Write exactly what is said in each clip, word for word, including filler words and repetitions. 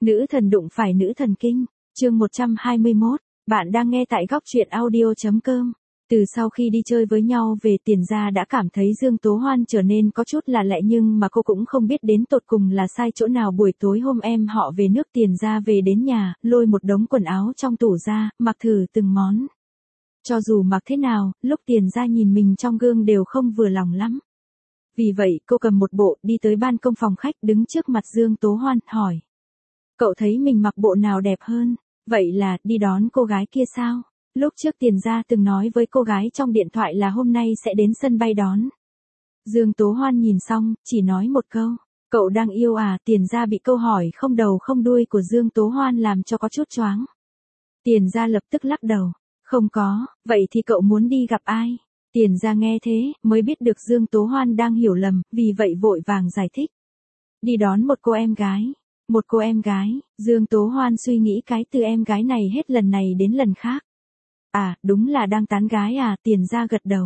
Nữ thần đụng phải nữ thần kinh, chương một trăm hai mươi mốt, bạn đang nghe tại góc truyện audio chấm com. Từ sau khi đi chơi với nhau về Tiền Gia đã cảm thấy Dương Tố Hoan trở nên có chút là lạ nhưng mà cô cũng không biết đến tột cùng là sai chỗ nào. Buổi tối hôm em họ về nước Tiền Gia về đến nhà, lôi một đống quần áo trong tủ ra, mặc thử từng món. Cho dù mặc thế nào, lúc Tiền Gia nhìn mình trong gương đều không vừa lòng lắm. Vì vậy cô cầm một bộ đi tới ban công phòng khách đứng trước mặt Dương Tố Hoan, hỏi. Cậu thấy mình mặc bộ nào đẹp hơn? Vậy là đi đón cô gái kia sao? Lúc trước Tiền Gia từng nói với cô gái trong điện thoại là hôm nay sẽ đến sân bay đón. Dương Tố Hoan nhìn xong, chỉ nói một câu. Cậu đang yêu à? Tiền Gia bị câu hỏi không đầu không đuôi của Dương Tố Hoan làm cho có chút choáng. Tiền Gia lập tức lắc đầu. Không có, vậy thì cậu muốn đi gặp ai? Tiền Gia nghe thế, mới biết được Dương Tố Hoan đang hiểu lầm, vì vậy vội vàng giải thích. Đi đón một cô em gái. Một cô em gái, Dương Tố Hoan suy nghĩ cái từ em gái này hết lần này đến lần khác. À, đúng là đang tán gái à? Tiền Gia gật đầu.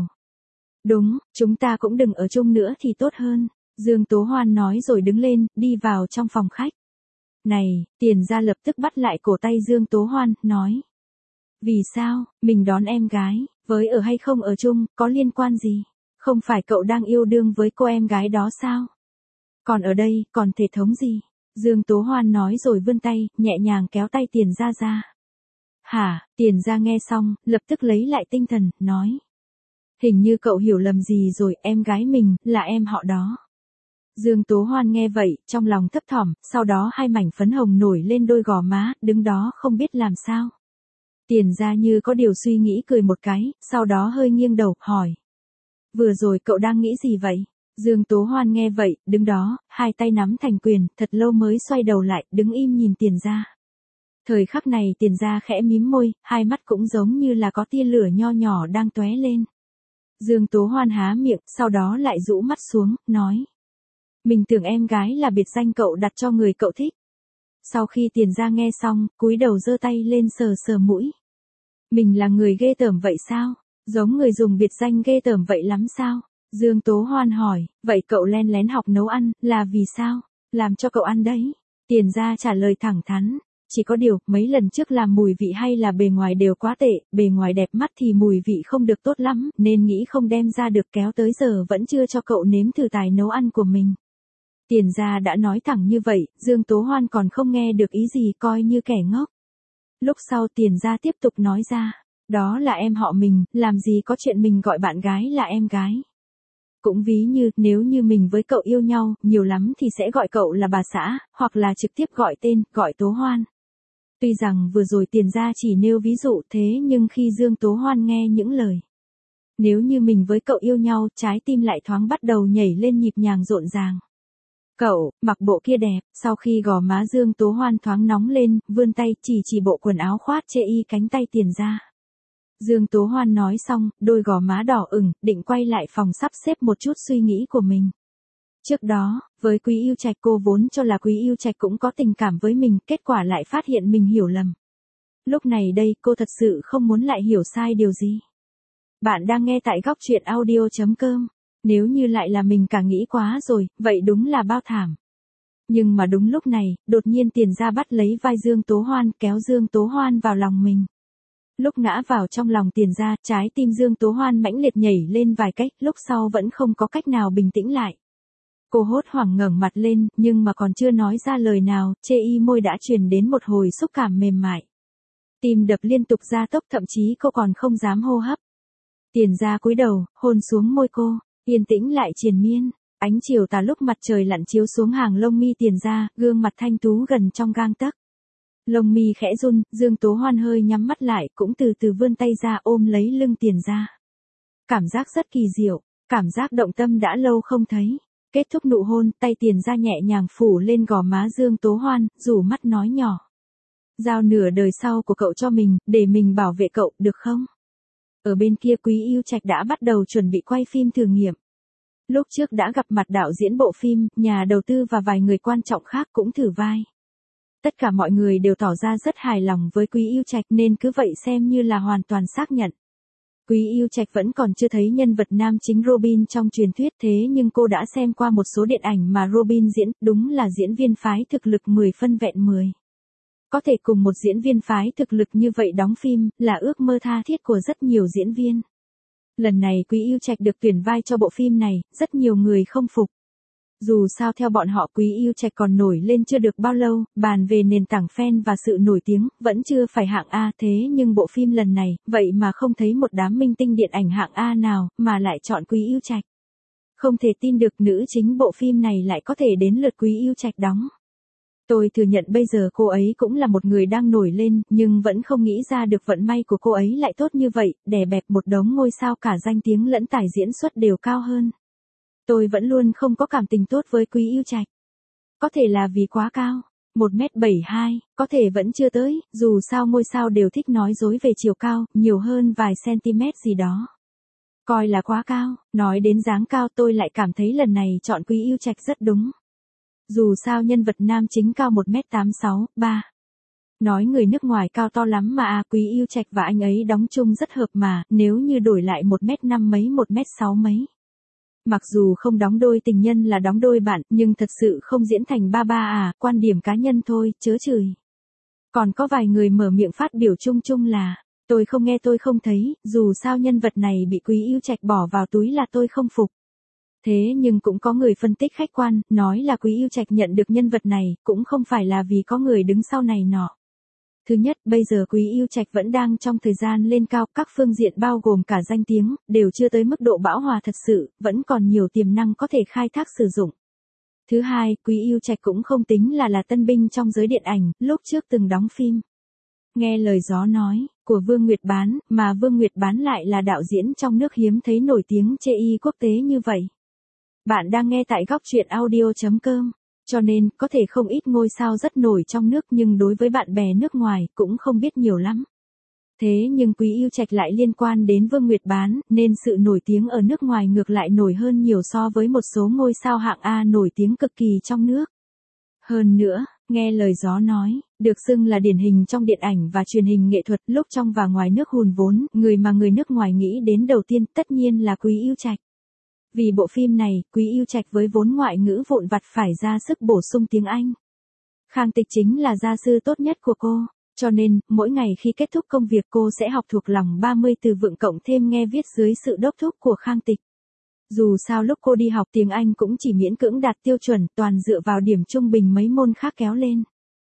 Đúng, chúng ta cũng đừng ở chung nữa thì tốt hơn. Dương Tố Hoan nói rồi đứng lên, đi vào trong phòng khách. Này, Tiền Gia lập tức bắt lại cổ tay Dương Tố Hoan, nói. Vì sao, mình đón em gái, với ở hay không ở chung, có liên quan gì? Không phải cậu đang yêu đương với cô em gái đó sao? Còn ở đây, còn thể thống gì? Dương Tố Hoan nói rồi vươn tay, nhẹ nhàng kéo tay Tiền Gia ra. Hả? Tiền Gia nghe xong, lập tức lấy lại tinh thần, nói. Hình như cậu hiểu lầm gì rồi, em gái mình, là em họ đó. Dương Tố Hoan nghe vậy, trong lòng thấp thỏm, sau đó hai mảnh phấn hồng nổi lên đôi gò má, đứng đó không biết làm sao. Tiền Gia như có điều suy nghĩ cười một cái, sau đó hơi nghiêng đầu, hỏi. Vừa rồi cậu đang nghĩ gì vậy? Dương Tố Hoan nghe vậy, đứng đó, hai tay nắm thành quyền, thật lâu mới xoay đầu lại, đứng im nhìn Tiền Gia. Thời khắc này Tiền Gia khẽ mím môi, hai mắt cũng giống như là có tia lửa nho nhỏ đang tóe lên. Dương Tố Hoan há miệng, sau đó lại rũ mắt xuống, nói. Mình tưởng em gái là biệt danh cậu đặt cho người cậu thích. Sau khi Tiền Gia nghe xong, cúi đầu giơ tay lên sờ sờ mũi. Mình là người ghê tởm vậy sao? Giống người dùng biệt danh ghê tởm vậy lắm sao? Dương Tố Hoan hỏi, vậy cậu len lén học nấu ăn, là vì sao? Làm cho cậu ăn đấy. Tiền Gia trả lời thẳng thắn. Chỉ có điều, mấy lần trước làm mùi vị hay là bề ngoài đều quá tệ, bề ngoài đẹp mắt thì mùi vị không được tốt lắm, nên nghĩ không đem ra được, kéo tới giờ vẫn chưa cho cậu nếm thử tài nấu ăn của mình. Tiền Gia đã nói thẳng như vậy, Dương Tố Hoan còn không nghe được ý gì, coi như kẻ ngốc. Lúc sau Tiền Gia tiếp tục nói ra, đó là em họ mình, làm gì có chuyện mình gọi bạn gái là em gái. Cũng ví như, nếu như mình với cậu yêu nhau, nhiều lắm thì sẽ gọi cậu là bà xã, hoặc là trực tiếp gọi tên, gọi Tố Hoan. Tuy rằng vừa rồi Tiền Gia chỉ nêu ví dụ thế nhưng khi Dương Tố Hoan nghe những lời. Nếu như mình với cậu yêu nhau, trái tim lại thoáng bắt đầu nhảy lên nhịp nhàng rộn ràng. Cậu, mặc bộ kia đẹp, sau khi gò má Dương Tố Hoan thoáng nóng lên, vươn tay chỉ chỉ bộ quần áo khoác chê y cánh tay Tiền Gia. Dương Tố Hoan nói xong, đôi gò má đỏ ửng, định quay lại phòng sắp xếp một chút suy nghĩ của mình. Trước đó, với Quý Yêu Trạch cô vốn cho là Quý Yêu Trạch cũng có tình cảm với mình, kết quả lại phát hiện mình hiểu lầm. Lúc này đây cô thật sự không muốn lại hiểu sai điều gì. Bạn đang nghe tại góc truyện audio chấm com. Nếu như lại là mình cả nghĩ quá rồi, vậy đúng là bao thảm. Nhưng mà đúng lúc này, đột nhiên Tiền Gia bắt lấy vai Dương Tố Hoan, kéo Dương Tố Hoan vào lòng mình. Lúc ngã vào trong lòng Tiền Gia, trái tim Dương Tố Hoan mãnh liệt nhảy lên vài cách, lúc sau vẫn không có cách nào bình tĩnh lại. Cô hốt hoảng ngẩng mặt lên, nhưng mà còn chưa nói ra lời nào, chê y môi đã truyền đến một hồi xúc cảm mềm mại. Tim đập liên tục gia tốc, thậm chí cô còn không dám hô hấp. Tiền Gia cúi đầu, hôn xuống môi cô, yên tĩnh lại triền miên. Ánh chiều tà lúc mặt trời lặn chiếu xuống hàng lông mi Tiền Gia, gương mặt thanh tú gần trong gang tấc. Lông mi khẽ run, Dương Tố Hoan hơi nhắm mắt lại, cũng từ từ vươn tay ra ôm lấy lưng Tiền Gia. Cảm giác rất kỳ diệu, cảm giác động tâm đã lâu không thấy. Kết thúc nụ hôn, tay Tiền Gia nhẹ nhàng phủ lên gò má Dương Tố Hoan, rủ mắt nói nhỏ. Giao nửa đời sau của cậu cho mình, để mình bảo vệ cậu, được không? Ở bên kia Quý Yêu Trạch đã bắt đầu chuẩn bị quay phim thử nghiệm. Lúc trước đã gặp mặt đạo diễn bộ phim, nhà đầu tư và vài người quan trọng khác cũng thử vai. Tất cả mọi người đều tỏ ra rất hài lòng với Quý Yêu Trạch nên cứ vậy xem như là hoàn toàn xác nhận. Quý Yêu Trạch vẫn còn chưa thấy nhân vật nam chính Robin trong truyền thuyết thế nhưng cô đã xem qua một số điện ảnh mà Robin diễn, đúng là diễn viên phái thực lực mười phân vẹn mười. Có thể cùng một diễn viên phái thực lực như vậy đóng phim, là ước mơ tha thiết của rất nhiều diễn viên. Lần này Quý Yêu Trạch được tuyển vai cho bộ phim này, rất nhiều người không phục. Dù sao theo bọn họ Quý Yêu Trạch còn nổi lên chưa được bao lâu, bàn về nền tảng fan và sự nổi tiếng, vẫn chưa phải hạng A thế nhưng bộ phim lần này, vậy mà không thấy một đám minh tinh điện ảnh hạng A nào, mà lại chọn Quý Yêu Trạch. Không thể tin được nữ chính bộ phim này lại có thể đến lượt Quý Yêu Trạch đóng. Tôi thừa nhận bây giờ cô ấy cũng là một người đang nổi lên, nhưng vẫn không nghĩ ra được vận may của cô ấy lại tốt như vậy, đè bẹp một đống ngôi sao cả danh tiếng lẫn tài diễn xuất đều cao hơn. Tôi vẫn luôn không có cảm tình tốt với Quý Yêu Trạch. Có thể là vì quá cao, một mét bảy mươi hai, có thể vẫn chưa tới, dù sao ngôi sao đều thích nói dối về chiều cao, nhiều hơn vài cm gì đó. Coi là quá cao, nói đến dáng cao tôi lại cảm thấy lần này chọn Quý Yêu Trạch rất đúng. Dù sao nhân vật nam chính cao một mét tám mươi sáu, ba. Nói người nước ngoài cao to lắm mà à, Quý Yêu Trạch và anh ấy đóng chung rất hợp mà, nếu như đổi lại một mét năm mấy một mét sáu mấy. Mặc dù không đóng đôi tình nhân là đóng đôi bạn, nhưng thật sự không diễn thành ba ba à, quan điểm cá nhân thôi, chớ chửi. Còn có vài người mở miệng phát biểu chung chung là, tôi không nghe tôi không thấy, dù sao nhân vật này bị Quý Yêu Trạch bỏ vào túi là tôi không phục. Thế nhưng cũng có người phân tích khách quan, nói là Quý Yêu Trạch nhận được nhân vật này, cũng không phải là vì có người đứng sau này nọ. Thứ nhất, bây giờ Quý Yêu Trạch vẫn đang trong thời gian lên cao, các phương diện bao gồm cả danh tiếng, đều chưa tới mức độ bão hòa thật sự, vẫn còn nhiều tiềm năng có thể khai thác sử dụng. Thứ hai, Quý Yêu Trạch cũng không tính là là tân binh trong giới điện ảnh, lúc trước từng đóng phim. Nghe lời gió nói, của Vương Nguyệt Bán, mà Vương Nguyệt Bán lại là đạo diễn trong nước hiếm thấy nổi tiếng chê y quốc tế như vậy. Bạn đang nghe tại góc truyện audio chấm com. Cho nên, có thể không ít ngôi sao rất nổi trong nước nhưng đối với bạn bè nước ngoài cũng không biết nhiều lắm. Thế nhưng Quý Yêu Trạch lại liên quan đến Vương Nguyệt Bán, nên sự nổi tiếng ở nước ngoài ngược lại nổi hơn nhiều so với một số ngôi sao hạng A nổi tiếng cực kỳ trong nước. Hơn nữa, nghe lời gió nói, được xưng là điển hình trong điện ảnh và truyền hình nghệ thuật lúc trong và ngoài nước hùn vốn, người mà người nước ngoài nghĩ đến đầu tiên tất nhiên là Quý Yêu Trạch. Vì bộ phim này, Quý Yêu Trạch với vốn ngoại ngữ vụn vặt phải ra sức bổ sung tiếng Anh. Khang Tịch chính là gia sư tốt nhất của cô, cho nên, mỗi ngày khi kết thúc công việc cô sẽ học thuộc lòng ba mươi từ vựng cộng thêm nghe viết dưới sự đốc thúc của Khang Tịch. Dù sao lúc cô đi học tiếng Anh cũng chỉ miễn cưỡng đạt tiêu chuẩn, toàn dựa vào điểm trung bình mấy môn khác kéo lên.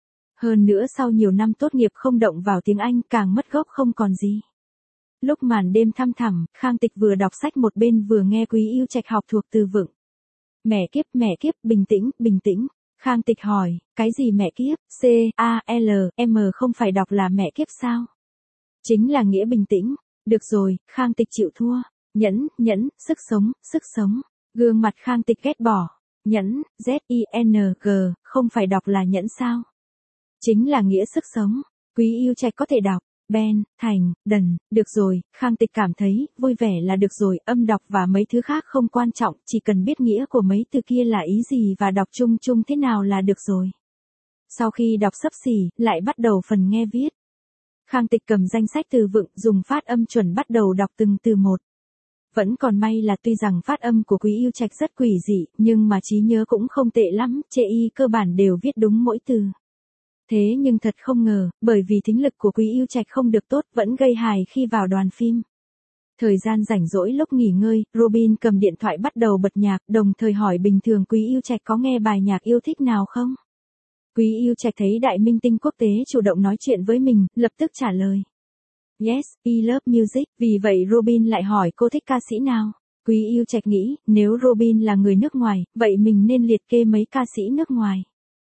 Hơn nữa sau nhiều năm tốt nghiệp không động vào tiếng Anh càng mất gốc không còn gì. Lúc màn đêm thăm thẳm, Khang Tịch vừa đọc sách một bên vừa nghe Quý Yêu Trạch học thuộc từ vựng. Mẹ kiếp, mẹ kiếp, bình tĩnh, bình tĩnh. Khang Tịch hỏi, cái gì mẹ kiếp, C, A, L, M không phải đọc là mẹ kiếp sao? Chính là nghĩa bình tĩnh. Được rồi, Khang Tịch chịu thua. Nhẫn, nhẫn, sức sống, sức sống. Gương mặt Khang Tịch ghét bỏ. Nhẫn, Z, I, N, G, không phải đọc là nhẫn sao? Chính là nghĩa sức sống. Quý Yêu Trạch có thể đọc. Ben, thành, đần, được rồi, Khang Tịch cảm thấy, vui vẻ là được rồi, âm đọc và mấy thứ khác không quan trọng, chỉ cần biết nghĩa của mấy từ kia là ý gì và đọc chung chung thế nào là được rồi. Sau khi đọc xấp xỉ, lại bắt đầu phần nghe viết. Khang Tịch cầm danh sách từ vựng, dùng phát âm chuẩn bắt đầu đọc từng từ một. Vẫn còn may là tuy rằng phát âm của Quý Yêu Trạch rất quỷ dị, nhưng mà trí nhớ cũng không tệ lắm, chê y cơ bản đều viết đúng mỗi từ. Thế nhưng thật không ngờ, bởi vì thính lực của Quý Yêu Trạch không được tốt vẫn gây hài khi vào đoàn phim. Thời gian rảnh rỗi lúc nghỉ ngơi, Robin cầm điện thoại bắt đầu bật nhạc, đồng thời hỏi bình thường Quý Yêu Trạch có nghe bài nhạc yêu thích nào không? Quý Yêu Trạch thấy đại minh tinh quốc tế chủ động nói chuyện với mình, lập tức trả lời. Yes, I love music, vì vậy Robin lại hỏi cô thích ca sĩ nào? Quý Yêu Trạch nghĩ, nếu Robin là người nước ngoài, vậy mình nên liệt kê mấy ca sĩ nước ngoài.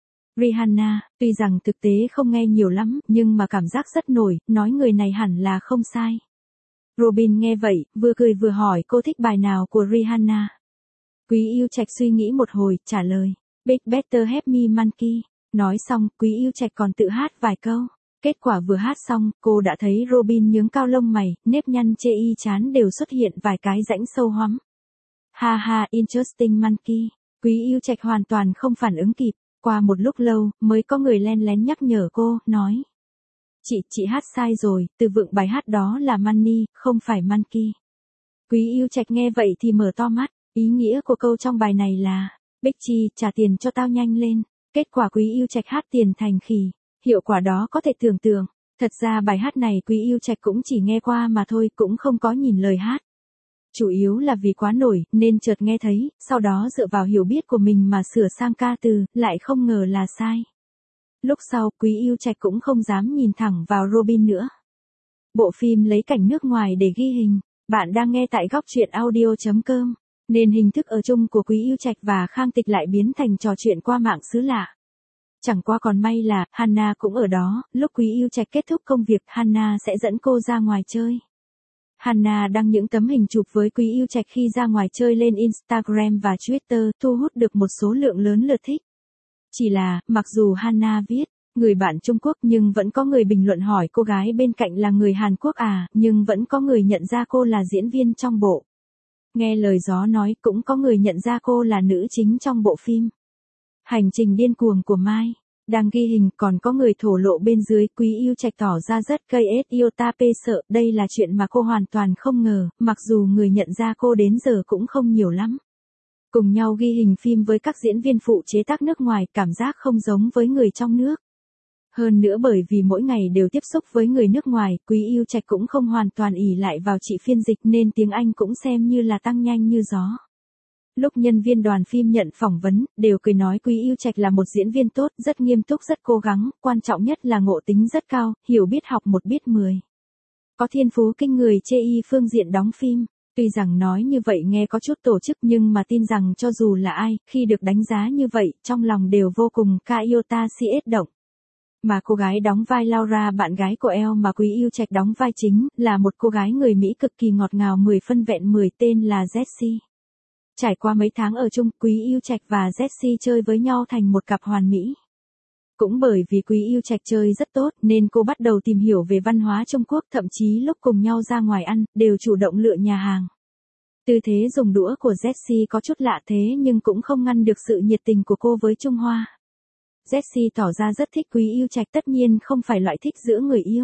Rihanna, tuy rằng thực tế không nghe nhiều lắm, nhưng mà cảm giác rất nổi, nói người này hẳn là không sai. Robin nghe vậy, vừa cười vừa hỏi cô thích bài nào của Rihanna. Quý Yêu Trạch suy nghĩ một hồi, trả lời, Big Better Help Me Monkey. Nói xong, Quý Yêu Trạch còn tự hát vài câu. Kết quả vừa hát xong, cô đã thấy Robin nhướng cao lông mày, nếp nhăn chê y chán đều xuất hiện vài cái rãnh sâu hoắm. Ha ha, interesting monkey. Quý Yêu Trạch hoàn toàn không phản ứng kịp. Qua một lúc lâu, mới có người len lén nhắc nhở cô, nói. Chị, chị hát sai rồi, từ vựng bài hát đó là money, không phải monkey. Quý Yêu Trạch nghe vậy thì mở to mắt, ý nghĩa của câu trong bài này là, Bích Chi, trả tiền cho tao nhanh lên. Kết quả Quý Yêu Trạch hát tiền thành khỉ. hiệu quả đó có thể tưởng tượng. Thật ra bài hát này Quý Yêu Trạch cũng chỉ nghe qua mà thôi, cũng không có nhìn lời hát. Chủ yếu là vì quá nổi, nên chợt nghe thấy, sau đó dựa vào hiểu biết của mình mà sửa sang ca từ, lại không ngờ là sai. Lúc sau, Quý Yêu Trạch cũng không dám nhìn thẳng vào Robin nữa. Bộ phim lấy cảnh nước ngoài để ghi hình. Bạn đang nghe tại góc truyện audio chấm com. Nên hình thức ở chung của Quý Yêu Trạch và Khang Tịch lại biến thành trò chuyện qua mạng xứ lạ. Chẳng qua còn may là, Hannah cũng ở đó, lúc Quý Yêu Trạch kết thúc công việc, Hannah sẽ dẫn cô ra ngoài chơi. Hannah đăng những tấm hình chụp với Quý Yêu Trạch khi ra ngoài chơi lên Instagram và Twitter, thu hút được một số lượng lớn lượt thích. Chỉ là, mặc dù Hannah viết, người bạn Trung Quốc nhưng vẫn có người bình luận hỏi cô gái bên cạnh là người Hàn Quốc à, nhưng vẫn có người nhận ra cô là diễn viên trong bộ. Nghe lời gió nói cũng có người nhận ra cô là nữ chính trong bộ phim Hành trình điên cuồng của Mai. Đang ghi hình còn có người thổ lộ bên dưới, Quý Yêu Trạch tỏ ra rất cây ết yêu ta pê sợ, đây là chuyện mà cô hoàn toàn không ngờ, mặc dù người nhận ra cô đến giờ cũng không nhiều lắm. Cùng nhau ghi hình phim với các diễn viên phụ chế tác nước ngoài, cảm giác không giống với người trong nước. Hơn nữa bởi vì mỗi ngày đều tiếp xúc với người nước ngoài, Quý Yêu Trạch cũng không hoàn toàn ỷ lại vào chị phiên dịch nên tiếng Anh cũng xem như là tăng nhanh như gió. Lúc nhân viên đoàn phim nhận phỏng vấn, đều cười nói Quý Yêu Trạch là một diễn viên tốt, rất nghiêm túc, rất cố gắng, quan trọng nhất là ngộ tính rất cao, hiểu biết học một biết mười. Có thiên phú kinh người chê y phương diện đóng phim. Tuy rằng nói như vậy nghe có chút tổ chức nhưng mà tin rằng cho dù là ai, khi được đánh giá như vậy, trong lòng đều vô cùng ca yêu ta si ết động. Mà cô gái đóng vai Laura, bạn gái của Elle mà Quý Yêu Trạch đóng vai chính, là một cô gái người Mỹ cực kỳ ngọt ngào mười phân vẹn mười, tên là Jessie. Trải qua mấy tháng ở chung, Quý Yêu Trạch và Jessie chơi với nhau thành một cặp hoàn mỹ. Cũng bởi vì Quý Yêu Trạch chơi rất tốt nên cô bắt đầu tìm hiểu về văn hóa Trung Quốc, thậm chí lúc cùng nhau ra ngoài ăn, đều chủ động lựa nhà hàng. Tư thế dùng đũa của Jessie có chút lạ thế nhưng cũng không ngăn được sự nhiệt tình của cô với Trung Hoa. Jessie tỏ ra rất thích Quý Yêu Trạch, tất nhiên không phải loại thích giữa người yêu.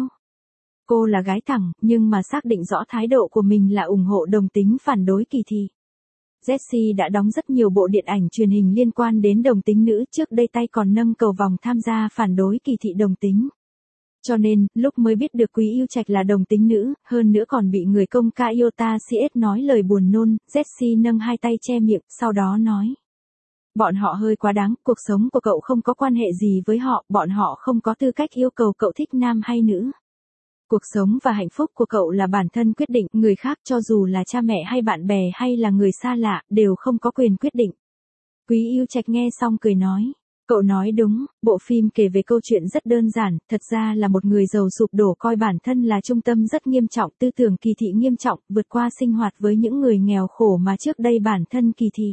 Cô là gái thẳng, nhưng mà xác định rõ thái độ của mình là ủng hộ đồng tính, phản đối kỳ thị. Jessie đã đóng rất nhiều bộ điện ảnh truyền hình liên quan đến đồng tính nữ, trước đây tay còn nâng cầu vòng tham gia phản đối kỳ thị đồng tính. Cho nên, lúc mới biết được Quý Yêu Trạch là đồng tính nữ, hơn nữa còn bị người công ca Iota Siết nói lời buồn nôn, Jessie nâng hai tay che miệng, sau đó nói. Bọn họ hơi quá đáng, cuộc sống của cậu không có quan hệ gì với họ, bọn họ không có tư cách yêu cầu cậu thích nam hay nữ. Cuộc sống và hạnh phúc của cậu là bản thân quyết định, người khác cho dù là cha mẹ hay bạn bè hay là người xa lạ, đều không có quyền quyết định. Quý Yêu Trạch nghe xong cười nói. Cậu nói đúng, bộ phim kể về câu chuyện rất đơn giản, thật ra là một người giàu sụp đổ coi bản thân là trung tâm rất nghiêm trọng, tư tưởng kỳ thị nghiêm trọng, vượt qua sinh hoạt với những người nghèo khổ mà trước đây bản thân kỳ thị.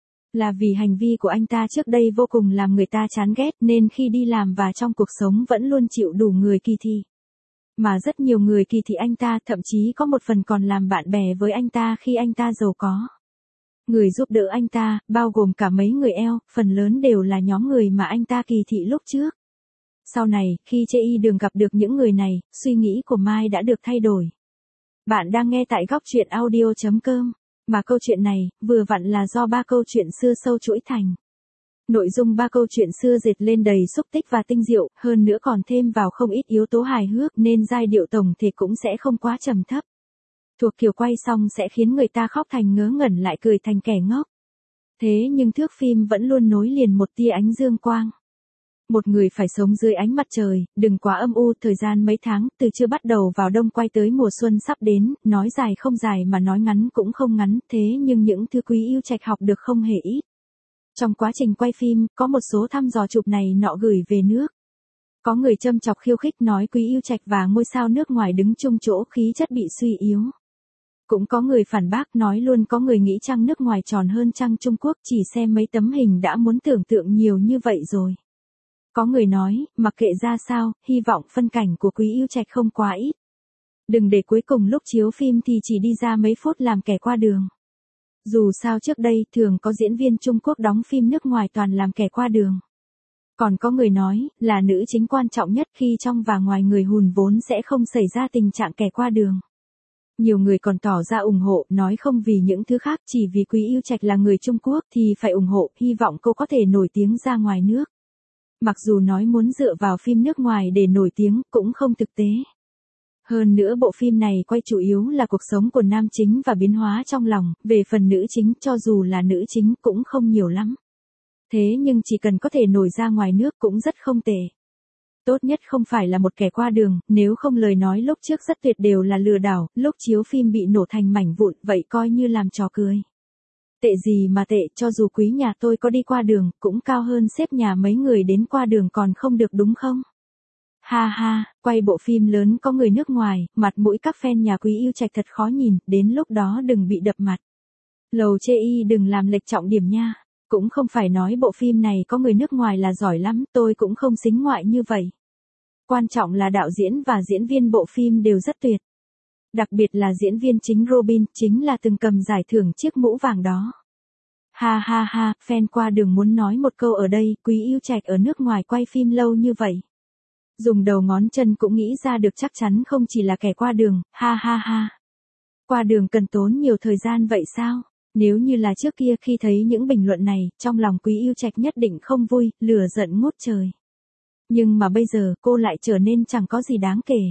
Là vì hành vi của anh ta trước đây vô cùng làm người ta chán ghét nên khi đi làm và trong cuộc sống vẫn luôn chịu đủ người kỳ thị. Mà rất nhiều người kỳ thị anh ta, thậm chí có một phần còn làm bạn bè với anh ta khi anh ta giàu có. Người giúp đỡ anh ta, bao gồm cả mấy người eo, phần lớn đều là nhóm người mà anh ta kỳ thị lúc trước. Sau này, khi Chê Y Đường gặp được những người này, suy nghĩ của Mai đã được thay đổi. Bạn đang nghe tại góc truyện audio chấm com, mà câu chuyện này, vừa vặn là do ba câu chuyện xưa sâu chuỗi thành. Nội dung ba câu chuyện xưa dệt lên đầy xúc tích và tinh diệu, hơn nữa còn thêm vào không ít yếu tố hài hước nên giai điệu tổng thể cũng sẽ không quá trầm thấp. Thuộc kiểu quay xong sẽ khiến người ta khóc thành ngớ ngẩn lại cười thành kẻ ngốc. Thế nhưng thước phim vẫn luôn nối liền một tia ánh dương quang. Một người phải sống dưới ánh mặt trời, đừng quá âm u, thời gian mấy tháng, từ chưa bắt đầu vào đông quay tới mùa xuân sắp đến, nói dài không dài mà nói ngắn cũng không ngắn, thế nhưng những thứ Quý Yêu Trạch học được không hề ít. Trong quá trình quay phim, có một số thăm dò chụp này nọ gửi về nước. Có người châm chọc khiêu khích nói Quý Yêu Trạch và ngôi sao nước ngoài đứng chung chỗ khí chất bị suy yếu. Cũng có người phản bác nói luôn có người nghĩ trăng nước ngoài tròn hơn trăng Trung Quốc, chỉ xem mấy tấm hình đã muốn tưởng tượng nhiều như vậy rồi. Có người nói, mặc kệ ra sao, hy vọng phân cảnh của Quý Yêu Trạch không quá ít. Đừng để cuối cùng lúc chiếu phim thì chỉ đi ra mấy phút làm kẻ qua đường. Dù sao trước đây thường có diễn viên Trung Quốc đóng phim nước ngoài toàn làm kẻ qua đường. Còn có người nói, là nữ chính quan trọng nhất khi trong và ngoài người hùn vốn sẽ không xảy ra tình trạng kẻ qua đường. Nhiều người còn tỏ ra ủng hộ, nói không vì những thứ khác, chỉ vì Quý Yêu Trạch là người Trung Quốc thì phải ủng hộ, hy vọng cô có thể nổi tiếng ra ngoài nước. Mặc dù nói muốn dựa vào phim nước ngoài để nổi tiếng cũng không thực tế. Hơn nữa bộ phim này quay chủ yếu là cuộc sống của nam chính và biến hóa trong lòng, về phần nữ chính cho dù là nữ chính cũng không nhiều lắm. Thế nhưng chỉ cần có thể nổi ra ngoài nước cũng rất không tệ. Tốt nhất không phải là một kẻ qua đường, nếu không lời nói lúc trước rất tuyệt đều là lừa đảo, lúc chiếu phim bị nổ thành mảnh vụn, vậy coi như làm trò cười. Tệ gì mà tệ, cho dù quý nhà tôi có đi qua đường, cũng cao hơn xếp nhà mấy người đến qua đường còn không được đúng không? Ha ha, quay bộ phim lớn có người nước ngoài, mặt mũi các fan nhà Quý Yêu Trạch thật khó nhìn, đến lúc đó đừng bị đập mặt. Lầu chê y đừng làm lệch trọng điểm nha. Cũng không phải nói bộ phim này có người nước ngoài là giỏi lắm, tôi cũng không xính ngoại như vậy. Quan trọng là đạo diễn và diễn viên bộ phim đều rất tuyệt. Đặc biệt là diễn viên chính Robin, chính là từng cầm giải thưởng chiếc mũ vàng đó. Ha ha ha, fan qua đường muốn nói một câu ở đây, Quý Yêu Trạch ở nước ngoài quay phim lâu như vậy. Dùng đầu ngón chân cũng nghĩ ra được chắc chắn không chỉ là kẻ qua đường, ha ha ha. Qua đường cần tốn nhiều thời gian vậy sao? Nếu như là trước kia khi thấy những bình luận này, trong lòng Quý Yêu Trạch nhất định không vui, lửa giận ngút trời. Nhưng mà bây giờ cô lại trở nên chẳng có gì đáng kể.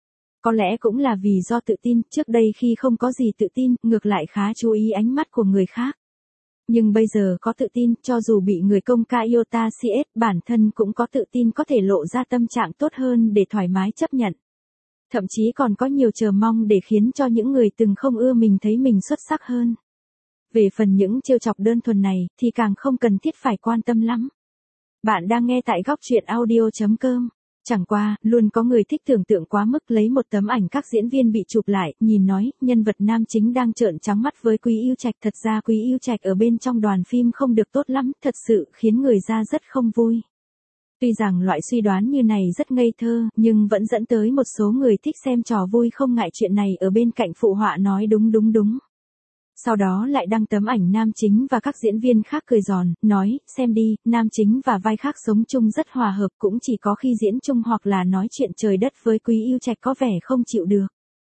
Có lẽ cũng là vì do tự tin, trước đây khi không có gì tự tin, ngược lại khá chú ý ánh mắt của người khác. Nhưng bây giờ có tự tin, cho dù bị người công ca Iota xê ét, bản thân cũng có tự tin có thể lộ ra tâm trạng tốt hơn để thoải mái chấp nhận. Thậm chí còn có nhiều chờ mong để khiến cho những người từng không ưa mình thấy mình xuất sắc hơn. Về phần những trêu chọc đơn thuần này, thì càng không cần thiết phải quan tâm lắm. Bạn đang nghe tại góc truyện audio chấm com. Chẳng qua, luôn có người thích tưởng tượng quá mức lấy một tấm ảnh các diễn viên bị chụp lại, nhìn nói, nhân vật nam chính đang trợn trắng mắt với Quý Yêu Trạch. Thật ra Quý Yêu Trạch ở bên trong đoàn phim không được tốt lắm, thật sự khiến người ra rất không vui. Tuy rằng loại suy đoán như này rất ngây thơ, nhưng vẫn dẫn tới một số người thích xem trò vui không ngại chuyện này ở bên cạnh phụ họa nói đúng đúng đúng. Sau đó lại đăng tấm ảnh nam chính và các diễn viên khác cười giòn, nói, xem đi, nam chính và vai khác sống chung rất hòa hợp, cũng chỉ có khi diễn chung hoặc là nói chuyện trời đất với Quý Yêu Trạch có vẻ không chịu được.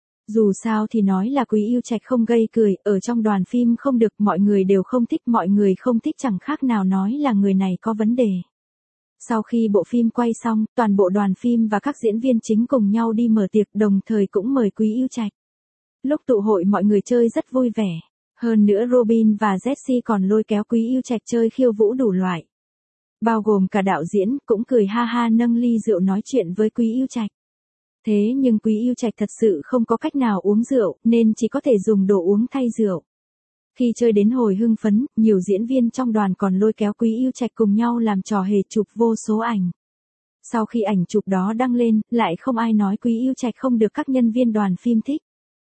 Dù sao thì nói là Quý Yêu Trạch không gây cười, ở trong đoàn phim không được, mọi người đều không thích, mọi người không thích chẳng khác nào nói là người này có vấn đề. Sau khi bộ phim quay xong, toàn bộ đoàn phim và các diễn viên chính cùng nhau đi mở tiệc, đồng thời cũng mời Quý Yêu Trạch. Lúc tụ hội mọi người chơi rất vui vẻ. Hơn nữa Robin và Jessie còn lôi kéo Quý Yêu Trạch chơi khiêu vũ đủ loại. Bao gồm cả đạo diễn, cũng cười ha ha nâng ly rượu nói chuyện với Quý Yêu Trạch. Thế nhưng Quý Yêu Trạch thật sự không có cách nào uống rượu, nên chỉ có thể dùng đồ uống thay rượu. Khi chơi đến hồi hưng phấn, nhiều diễn viên trong đoàn còn lôi kéo Quý Yêu Trạch cùng nhau làm trò hề chụp vô số ảnh. Sau khi ảnh chụp đó đăng lên, lại không ai nói Quý Yêu Trạch không được các nhân viên đoàn phim thích.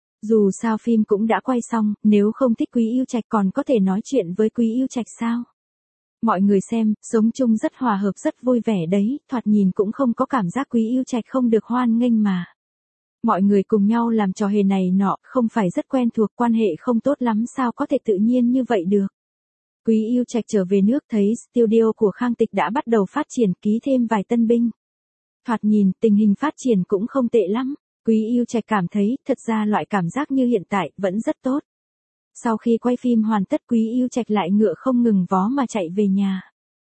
Dù sao phim cũng đã quay xong, nếu không thích Quý Yêu Trạch còn có thể nói chuyện với Quý Yêu Trạch sao? Mọi người xem, sống chung rất hòa hợp rất vui vẻ đấy, thoạt nhìn cũng không có cảm giác Quý Yêu Trạch không được hoan nghênh mà. Mọi người cùng nhau làm trò hề này nọ, không phải rất quen thuộc, quan hệ không tốt lắm sao có thể tự nhiên như vậy được. Quý Yêu Trạch trở về nước thấy studio của Khang Tịch đã bắt đầu phát triển, ký thêm vài tân binh. Thoạt nhìn, tình hình phát triển cũng không tệ lắm. Quý Yêu Trạch cảm thấy, thật ra loại cảm giác như hiện tại, vẫn rất tốt. Sau khi quay phim hoàn tất Quý Yêu Trạch lại ngựa không ngừng vó mà chạy về nhà.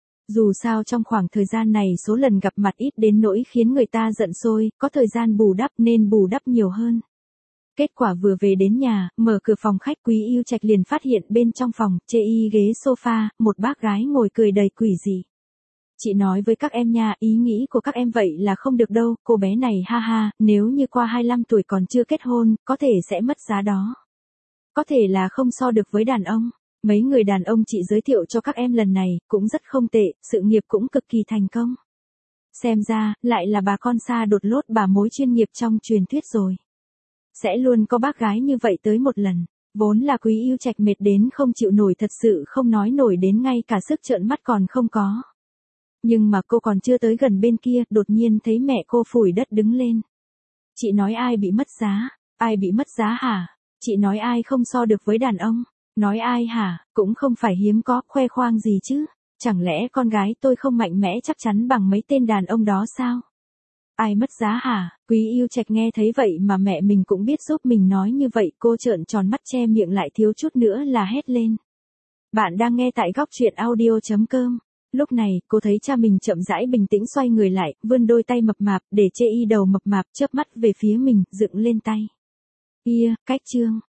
Dù sao trong khoảng thời gian này số lần gặp mặt ít đến nỗi khiến người ta giận sôi, có thời gian bù đắp nên bù đắp nhiều hơn. Kết quả vừa về đến nhà, mở cửa phòng khách Quý Yêu Trạch liền phát hiện bên trong phòng, chê y ghế sofa, một bác gái ngồi cười đầy quỷ dị. Chị nói với các em nha, ý nghĩ của các em vậy là không được đâu, cô bé này ha ha, nếu như qua hai mươi lăm tuổi còn chưa kết hôn, có thể sẽ mất giá đó. Có thể là không so được với đàn ông. Mấy người đàn ông chị giới thiệu cho các em lần này, cũng rất không tệ, sự nghiệp cũng cực kỳ thành công. Xem ra, lại là bà con xa đột lốt bà mối chuyên nghiệp trong truyền thuyết rồi. Sẽ luôn có bác gái như vậy tới một lần. Vốn là Quý Yêu Trạch mệt đến không chịu nổi, thật sự không nói nổi đến ngay cả sức trợn mắt còn không có. Nhưng mà cô còn chưa tới gần bên kia, đột nhiên thấy mẹ cô phủi đất đứng lên. Chị nói ai bị mất giá? Ai bị mất giá hả? Chị nói ai không so được với đàn ông? Nói ai hả? Cũng không phải hiếm có, khoe khoang gì chứ. Chẳng lẽ con gái tôi không mạnh mẽ chắc chắn bằng mấy tên đàn ông đó sao? Ai mất giá hả? Quý Yêu Trạch nghe thấy vậy mà mẹ mình cũng biết giúp mình nói như vậy, cô trợn tròn mắt che miệng lại thiếu chút nữa là hét lên. Bạn đang nghe tại góc truyện audio chấm com. Lúc này, cô thấy cha mình chậm rãi bình tĩnh xoay người lại, vươn đôi tay mập mạp, để chê y đầu mập mạp chớp mắt về phía mình, dựng lên tay. Kia, cách trương.